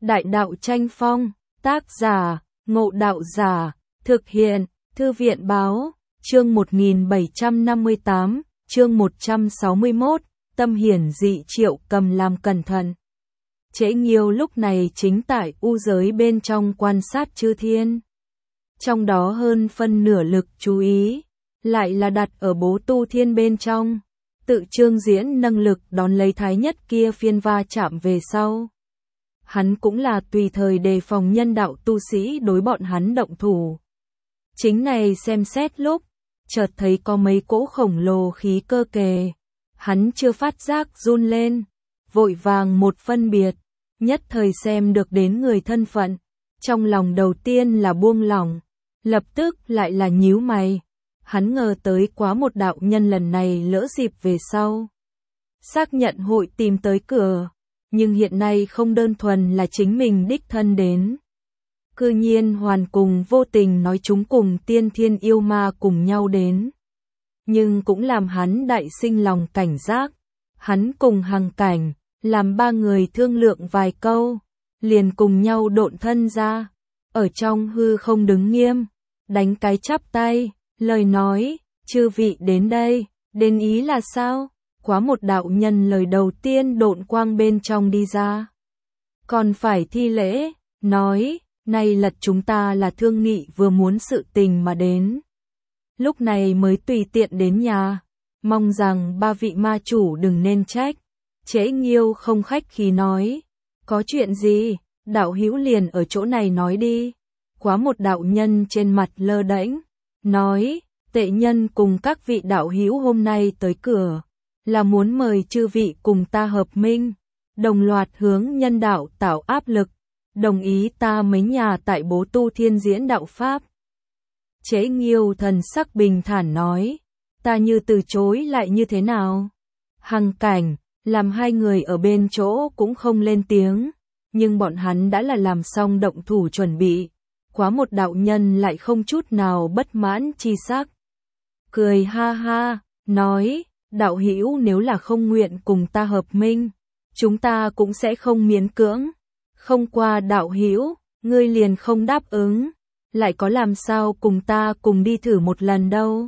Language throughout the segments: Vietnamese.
Đại đạo tranh phong, tác giả, Ngộ Đạo Giả, thực hiện, Thư viện báo, chương 1758, chương 161, tâm hiển dị Triệu Cầm làm cẩn thận. Trễ Nghiêu lúc này chính tại u giới bên trong quan sát chư thiên. Trong đó hơn phân nửa lực chú ý, lại là đặt ở Bố Tu Thiên bên trong, tự trương diễn năng lực đón lấy thái nhất kia phiên va chạm về sau. Hắn cũng là tùy thời đề phòng nhân đạo tu sĩ đối bọn hắn động thủ. Chính này xem xét lúc, chợt thấy có mấy cỗ khổng lồ khí cơ kề. Hắn chưa phát giác run lên, vội vàng một phân biệt, nhất thời xem được đến người thân phận. Trong lòng đầu tiên là buông lỏng, lập tức lại là nhíu mày. Hắn ngờ tới quá một đạo nhân lần này lỡ dịp về sau. Xác nhận hội tìm tới cửa, nhưng hiện nay không đơn thuần là chính mình đích thân đến. Cư nhiên hoàn cùng vô tình nói chúng cùng tiên thiên yêu ma cùng nhau đến. Nhưng cũng làm hắn đại sinh lòng cảnh giác. Hắn cùng Hằng Cảnh, làm ba người thương lượng vài câu, liền cùng nhau độn thân ra. Ở trong hư không đứng nghiêm, đánh cái chắp tay, lời nói, chư vị đến đây, đến ý là sao? Quá một đạo nhân lời đầu tiên độn quang bên trong đi ra. Còn phải thi lễ, nói, nay lật chúng ta là thương nghị vừa muốn sự tình mà đến. Lúc này mới tùy tiện đến nhà, mong rằng ba vị ma chủ đừng nên trách. Trễ Nghiêu không khách khí nói, có chuyện gì, đạo hữu liền ở chỗ này nói đi. Quá một đạo nhân trên mặt lơ đễnh, nói, tệ nhân cùng các vị đạo hữu hôm nay tới cửa, là muốn mời chư vị cùng ta hợp minh, đồng loạt hướng nhân đạo tạo áp lực, đồng ý ta mấy nhà tại Bố Tu Thiên diễn đạo Pháp. Trễ Nghiêu thần sắc bình thản nói, ta như từ chối lại như thế nào? Hằng Cảnh, làm hai người ở bên chỗ cũng không lên tiếng, nhưng bọn hắn đã là làm xong động thủ chuẩn bị. Quá một đạo nhân lại không chút nào bất mãn chi sắc. Cười ha ha, nói, đạo hữu nếu là không nguyện cùng ta hợp minh, chúng ta cũng sẽ không miễn cưỡng. Không qua đạo hữu, ngươi liền không đáp ứng, lại có làm sao cùng ta cùng đi thử một lần đâu.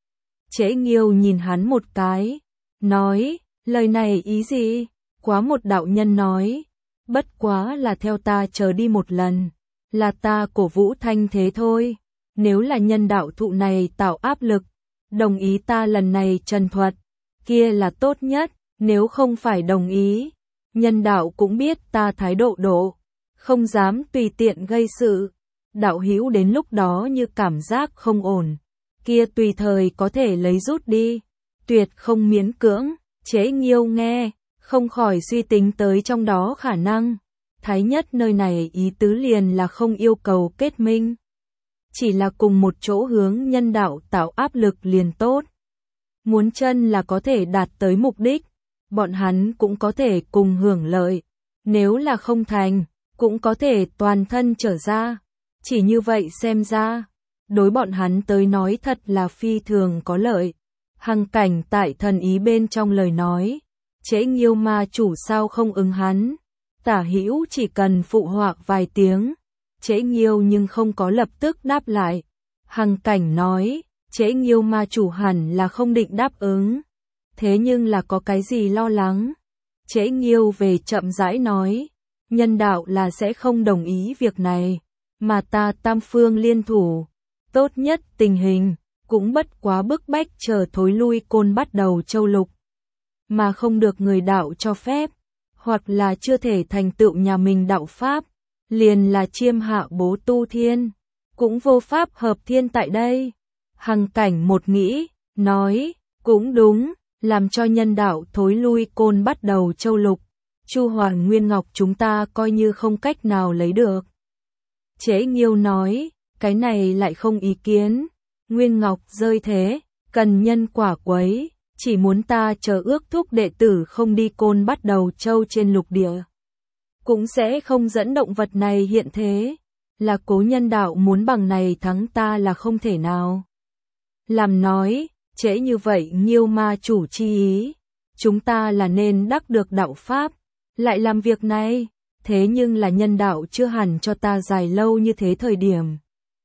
Trễ Nghiêu nhìn hắn một cái, nói, lời này ý gì? Quá một đạo nhân nói, bất quá là theo ta chờ đi một lần, là ta cổ vũ thanh thế thôi. Nếu là nhân đạo thụ này tạo áp lực, đồng ý ta lần này trần thuật, kia là tốt nhất. Nếu không phải đồng ý, nhân đạo cũng biết ta thái độ không dám tùy tiện gây sự. Đạo hữu đến lúc đó như cảm giác không ổn, kia tùy thời có thể lấy rút đi, tuyệt không miễn cưỡng. Trễ Nghiêu nghe, không khỏi suy tính tới trong đó khả năng. Thái nhất nơi này ý tứ liền là không yêu cầu kết minh, chỉ là cùng một chỗ hướng nhân đạo tạo áp lực liền tốt. Muốn chân là có thể đạt tới mục đích, bọn hắn cũng có thể cùng hưởng lợi. Nếu là không thành, cũng có thể toàn thân trở ra. Chỉ như vậy xem ra, đối bọn hắn tới nói thật là phi thường có lợi. Hằng Cảnh tại thần ý bên trong lời nói, Trễ Nghiêu ma chủ sao không ứng hắn. Tả hữu chỉ cần phụ họa vài tiếng, Trễ Nghiêu nhưng không có lập tức đáp lại. Hằng Cảnh nói, Trễ Nghiêu ma chủ hẳn là không định đáp ứng, thế nhưng là có cái gì lo lắng. Trễ Nghiêu về chậm rãi nói, nhân đạo là sẽ không đồng ý việc này, mà ta tam phương liên thủ, tốt nhất tình hình, cũng bất quá bức bách chờ thối lui Côn Bắt Đầu Châu Lục, mà không được người đạo cho phép, hoặc là chưa thể thành tựu nhà mình đạo Pháp, liền là chiêm hạ Bố Tu Thiên, cũng vô pháp hợp thiên tại đây. Hằng Cảnh một nghĩ, nói, cũng đúng, làm cho nhân đạo thối lui Côn Bắt Đầu Châu Lục, Chu Hoàn Nguyên Ngọc chúng ta coi như không cách nào lấy được. Trễ Nghiêu nói, cái này lại không ý kiến, Nguyên Ngọc rơi thế, cần nhân quả quấy, chỉ muốn ta chờ ước thúc đệ tử không đi Côn Bắt Đầu Châu trên lục địa, cũng sẽ không dẫn động vật này hiện thế, là cố nhân đạo muốn bằng này thắng ta là không thể nào. Làm nói, trễ như vậy Nghiêu ma chủ chi ý, chúng ta là nên đắc được đạo Pháp, lại làm việc này, thế nhưng là nhân đạo chưa hẳn cho ta dài lâu như thế thời điểm.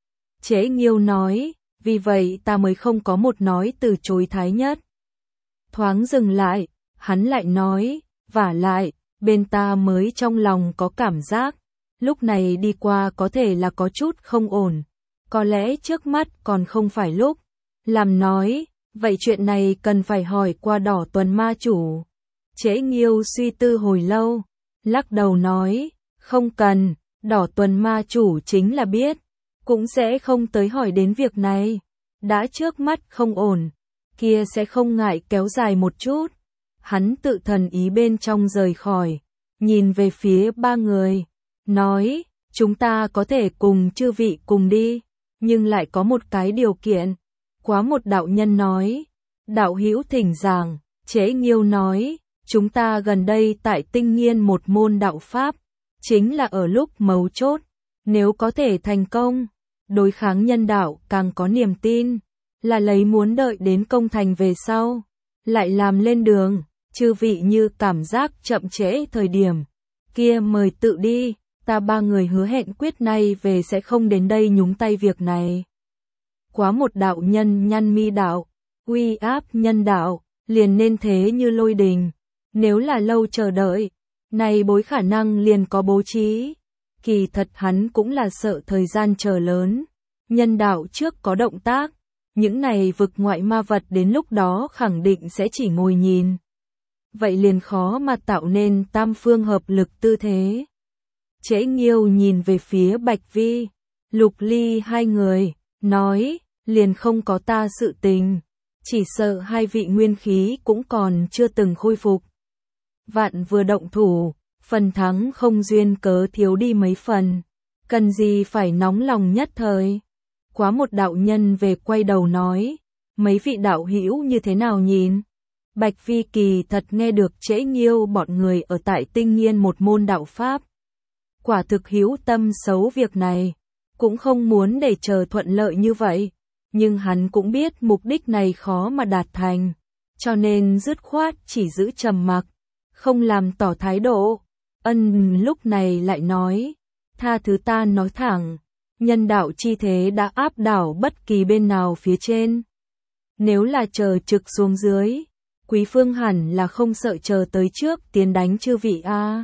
Chế Nghiêu nói, vì vậy ta mới không có một nói từ chối thái nhất. Thoáng dừng lại, hắn lại nói, vả lại, bên ta mới trong lòng có cảm giác, lúc này đi qua có thể là có chút không ổn, có lẽ trước mắt còn không phải lúc. Làm nói, vậy chuyện này cần phải hỏi qua Đỏ Tuần ma chủ. Chế Nghiêu suy tư hồi lâu, lắc đầu nói, không cần, Đỏ Tuần ma chủ chính là biết, cũng sẽ không tới hỏi đến việc này. Đã trước mắt không ổn, kia sẽ không ngại kéo dài một chút. Hắn tự thần ý bên trong rời khỏi, nhìn về phía ba người, nói, chúng ta có thể cùng chư vị cùng đi, nhưng lại có một cái điều kiện. Quá một đạo nhân nói, đạo hữu thỉnh giảng. Chế Nghiêu nói, chúng ta gần đây tại tinh nghiên một môn đạo pháp, chính là ở lúc mấu chốt, nếu có thể thành công, đối kháng nhân đạo càng có niềm tin, là lấy muốn đợi đến công thành về sau, lại làm lên đường, chư vị như cảm giác chậm trễ thời điểm, kia mời tự đi, ta ba người hứa hẹn quyết nay về sẽ không đến đây nhúng tay việc này. Quá một đạo nhân nhăn mi đạo, uy áp nhân đạo, liền nên thế như lôi đình, nếu là lâu chờ đợi, này bối khả năng liền có bố trí. Kỳ thật hắn cũng là sợ thời gian chờ lớn, nhân đạo trước có động tác, những này vực ngoại ma vật đến lúc đó khẳng định sẽ chỉ ngồi nhìn. Vậy liền khó mà tạo nên tam phương hợp lực tư thế. Chế Nghiêu nhìn về phía Bạch Vi, Lục Ly hai người, nói, liền không có ta sự tình, chỉ sợ hai vị nguyên khí cũng còn chưa từng khôi phục. Vạn vừa động thủ, phần thắng không duyên cớ thiếu đi mấy phần, cần gì phải nóng lòng nhất thời. Quá một đạo nhân về quay đầu nói, mấy vị đạo hữu như thế nào nhìn? Bạch Vi kỳ thật nghe được Chế Nghiêu bọn người ở tại tinh nghiên một môn đạo pháp. Quả thực hữu tâm xấu việc này, cũng không muốn để chờ thuận lợi như vậy, nhưng hắn cũng biết mục đích này khó mà đạt thành, cho nên dứt khoát chỉ giữ trầm mặc, không làm tỏ thái độ. Lúc này lại nói, tha thứ ta nói thẳng, nhân đạo chi thế đã áp đảo bất kỳ bên nào phía trên. Nếu là chờ trực xuống dưới, Quý Phương hẳn là không sợ chờ tới trước tiến đánh chư vị a.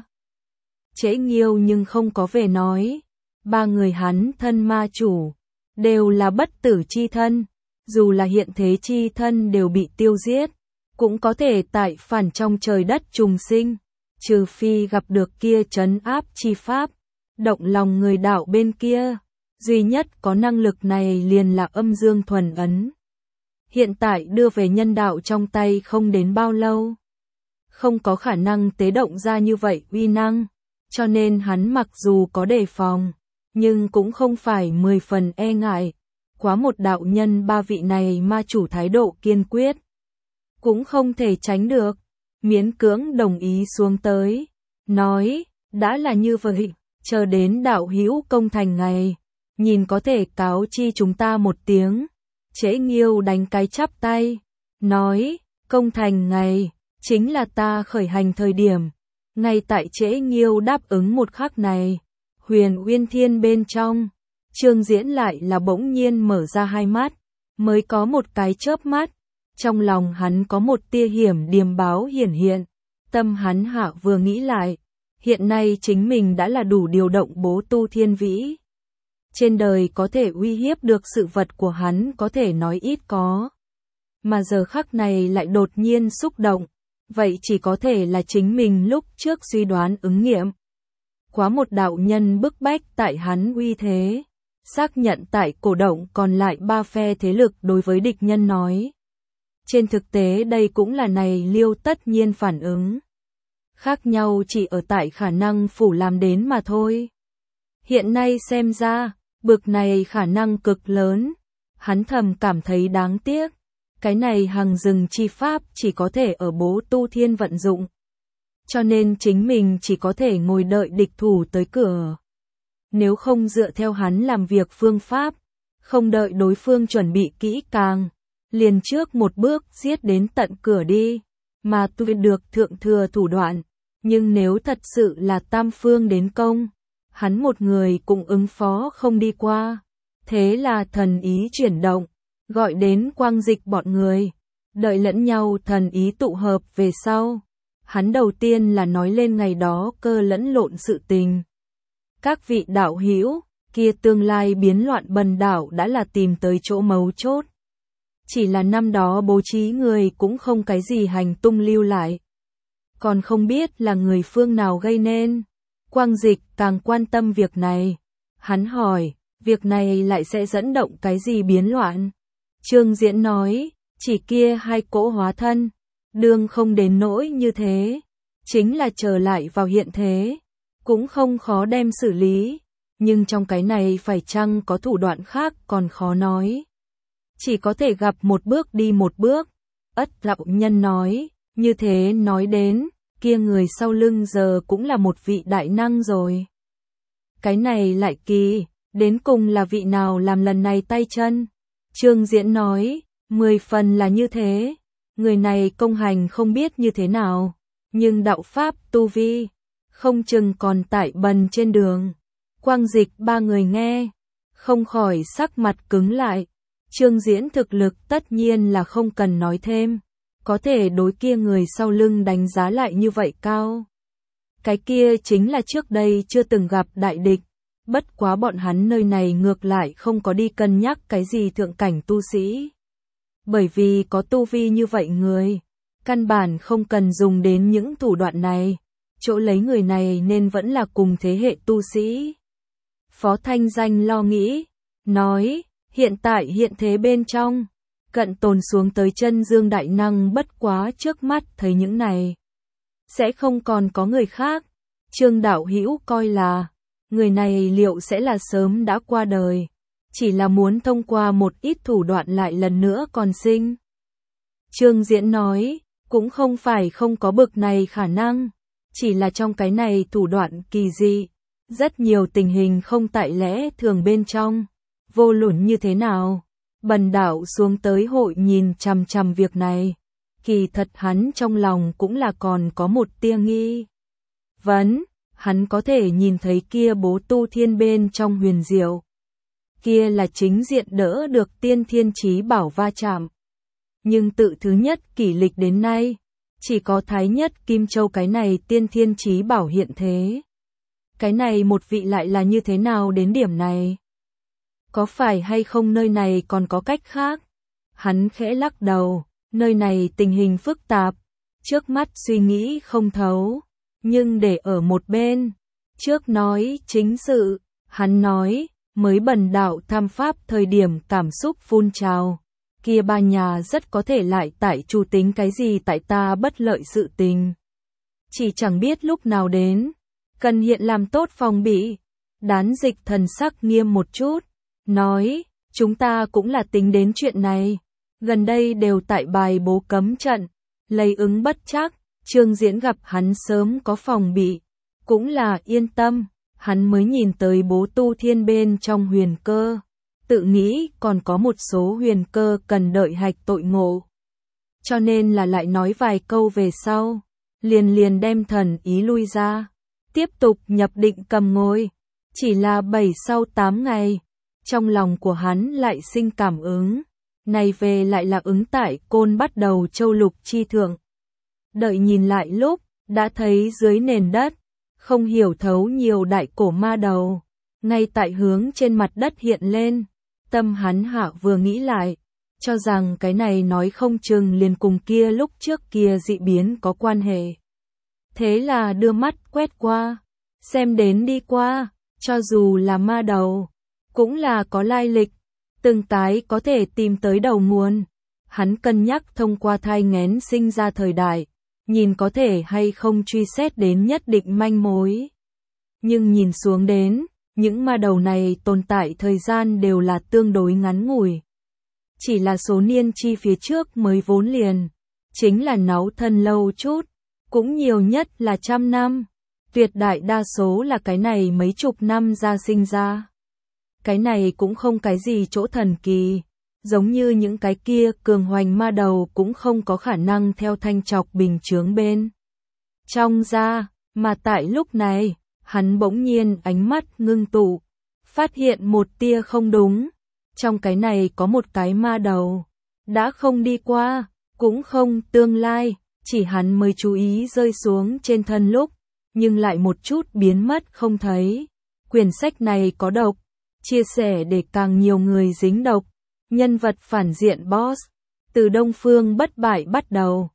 Chế Nghiêu nhưng không có về nói, ba người hắn thân ma chủ, đều là bất tử chi thân, dù là hiện thế chi thân đều bị tiêu giết, cũng có thể tại phản trong trời đất trùng sinh, trừ phi gặp được kia trấn áp chi pháp, động lòng người đạo bên kia, duy nhất có năng lực này liền là âm dương thuần ấn. Hiện tại đưa về nhân đạo trong tay không đến bao lâu, không có khả năng tế động ra như vậy uy năng, cho nên hắn mặc dù có đề phòng, nhưng cũng không phải 10 phần e ngại. Quá một đạo nhân ba vị này ma chủ thái độ kiên quyết, cũng không thể tránh được, miễn cưỡng đồng ý xuống tới, nói, đã là như vậy, chờ đến đạo hữu công thành ngày, nhìn có thể cáo chi chúng ta một tiếng. Chế Nghiêu đánh cái chắp tay, nói, công thành ngày, chính là ta khởi hành thời điểm. Ngay tại Chế Nghiêu đáp ứng một khắc này, Huyền Uyên Thiên bên trong, Trương Diễn lại là bỗng nhiên mở ra hai mắt, mới có một cái chớp mắt, trong lòng hắn có một tia hiểm điềm báo hiển hiện, tâm hắn hạ vừa nghĩ lại, hiện nay chính mình đã là đủ điều động bố tu thiên vĩ. Trên đời có thể uy hiếp được sự vật của hắn có thể nói ít có, mà giờ khắc này lại đột nhiên xúc động, vậy chỉ có thể là chính mình lúc trước suy đoán ứng nghiệm. Quá một đạo nhân bức bách tại hắn uy thế, xác nhận tại cổ động còn lại ba phe thế lực đối với địch nhân nói. Trên thực tế đây cũng là này Liêu tất nhiên phản ứng. Khác nhau chỉ ở tại khả năng phủ làm đến mà thôi. Hiện nay xem ra, bực này khả năng cực lớn, hắn thầm cảm thấy đáng tiếc. Cái này hằng rừng chi pháp chỉ có thể ở bố tu thiên vận dụng. Cho nên chính mình chỉ có thể ngồi đợi địch thủ tới cửa. Nếu không dựa theo hắn làm việc phương pháp, không đợi đối phương chuẩn bị kỹ càng, liền trước một bước giết đến tận cửa đi, mà tu được thượng thừa thủ đoạn, Nhưng nếu thật sự là tam phương đến công, hắn một người cũng ứng phó không đi qua. Thế là thần ý chuyển động, gọi đến Quang Dịch bọn người, đợi lẫn nhau thần ý tụ hợp về sau. Hắn đầu tiên là nói lên ngày đó cơ lẫn lộn sự tình. Các vị đạo hữu, kia tương lai biến loạn bần đảo đã là tìm tới chỗ mấu chốt. Chỉ là năm đó bố trí người cũng không cái gì hành tung lưu lại. Còn không biết là người phương nào gây nên. Quang Dịch càng quan tâm việc này. Hắn hỏi, việc này lại sẽ dẫn động cái gì biến loạn? Trương Diễn nói, chỉ kia hai cỗ hóa thân, đương không đến nỗi như thế. Chính là trở lại vào hiện thế, cũng không khó đem xử lý. Nhưng trong cái này phải chăng có thủ đoạn khác còn khó nói. Chỉ có thể gặp một bước đi một bước. Ất đạo nhân nói, như thế nói đến, kia người sau lưng giờ cũng là một vị đại năng rồi. Cái này lại kỳ, đến cùng là vị nào làm lần này tay chân? Trương Diễn nói, 10 phần là như thế. Người này công hành không biết như thế nào, nhưng đạo pháp tu vi, không chừng còn tại bần trên đường. Quang Dịch ba người nghe, không khỏi sắc mặt cứng lại. Trương Diễn thực lực tất nhiên là không cần nói thêm, có thể đối kia người sau lưng đánh giá lại như vậy cao. Cái kia chính là trước đây chưa từng gặp đại địch, bất quá bọn hắn nơi này ngược lại không có đi cân nhắc cái gì thượng cảnh tu sĩ. Bởi vì có tu vi như vậy người, căn bản không cần dùng đến những thủ đoạn này, chỗ lấy người này nên vẫn là cùng thế hệ tu sĩ. Phó Thanh Danh lo nghĩ, nói, hiện tại hiện thế bên trong, cận tồn xuống tới chân dương đại năng bất quá trước mắt thấy những này. Sẽ không còn có người khác. Trương đạo hữu coi là, người này liệu sẽ là sớm đã qua đời, chỉ là muốn thông qua một ít thủ đoạn lại lần nữa còn sinh. Trương Diễn nói, cũng không phải không có bực này khả năng, chỉ là trong cái này thủ đoạn kỳ dị, rất nhiều tình hình không tại lẽ thường bên trong. Vô luận như thế nào, bần đạo xuống tới hội nhìn chằm chằm việc này. Kỳ thật hắn trong lòng cũng là còn có một tia nghi vấn, hắn có thể nhìn thấy kia bố tu thiên bên trong huyền diệu. Kia là chính diện đỡ được tiên thiên chí bảo va chạm. Nhưng tự thứ nhất kỷ lịch đến nay, chỉ có Thái Nhất Kim Châu cái này tiên thiên chí bảo hiện thế. Cái này một vị lại là như thế nào đến điểm này? Có phải hay không nơi này còn có cách khác? Hắn khẽ lắc đầu, nơi này tình hình phức tạp, trước mắt suy nghĩ không thấu, nhưng để ở một bên. Trước nói chính sự, hắn nói, mới bần đạo tham pháp thời điểm cảm xúc phun trào, kia ba nhà rất có thể lại tại chủ tính cái gì tại ta bất lợi sự tình. Chỉ chẳng biết lúc nào đến, cần hiện làm tốt phòng bị. Đán Dịch thần sắc nghiêm một chút, nói, chúng ta cũng là tính đến chuyện này, gần đây đều tại bài bố cấm trận, lấy ứng bất chắc. Trương Diễn gặp hắn sớm có phòng bị, cũng là yên tâm, hắn mới nhìn tới bố tu thiên bên trong huyền cơ, tự nghĩ còn có một số huyền cơ cần đợi hạch tội ngộ. Cho nên là lại nói vài câu về sau, liền đem thần ý lui ra, tiếp tục nhập định cầm ngồi. Chỉ là 7 sau 8 ngày, trong lòng của hắn lại sinh cảm ứng, này về lại là ứng tại Côn Bắt Đầu Châu Lục chi thượng. Đợi nhìn lại lúc, đã thấy dưới nền đất, không hiểu thấu nhiều đại cổ ma đầu, ngay tại hướng trên mặt đất hiện lên. Tâm hắn hạ vừa nghĩ lại, cho rằng cái này nói không chừng liền cùng kia lúc trước kia dị biến có quan hệ. Thế là đưa mắt quét qua, xem đến đi qua, cho dù là ma đầu, cũng là có lai lịch, từng tái có thể tìm tới đầu nguồn. Hắn cân nhắc thông qua thai nghén sinh ra thời đại, nhìn có thể hay không truy xét đến nhất định manh mối. Nhưng nhìn xuống đến, những ma đầu này tồn tại thời gian đều là tương đối ngắn ngủi. Chỉ là số niên chi phía trước mới vốn liền, chính là náu thân lâu chút, cũng nhiều nhất là 100 năm. Tuyệt đại đa số là cái này mấy chục năm ra sinh ra. Cái này cũng không cái gì chỗ thần kỳ, giống như những cái kia cường hoành ma đầu cũng không có khả năng theo thanh trọc bình chướng bên trong ra, Mà tại lúc này, hắn bỗng nhiên ánh mắt ngưng tụ, phát hiện một tia không đúng. Trong cái này có một cái ma đầu, đã không đi qua, cũng không tương lai, chỉ hắn mới chú ý rơi xuống trên thân lúc, nhưng lại một chút biến mất không thấy. Quyển sách này có độc, chia sẻ để càng nhiều người dính độc. Nhân vật phản diện boss, từ Đông Phương bất bại bắt đầu,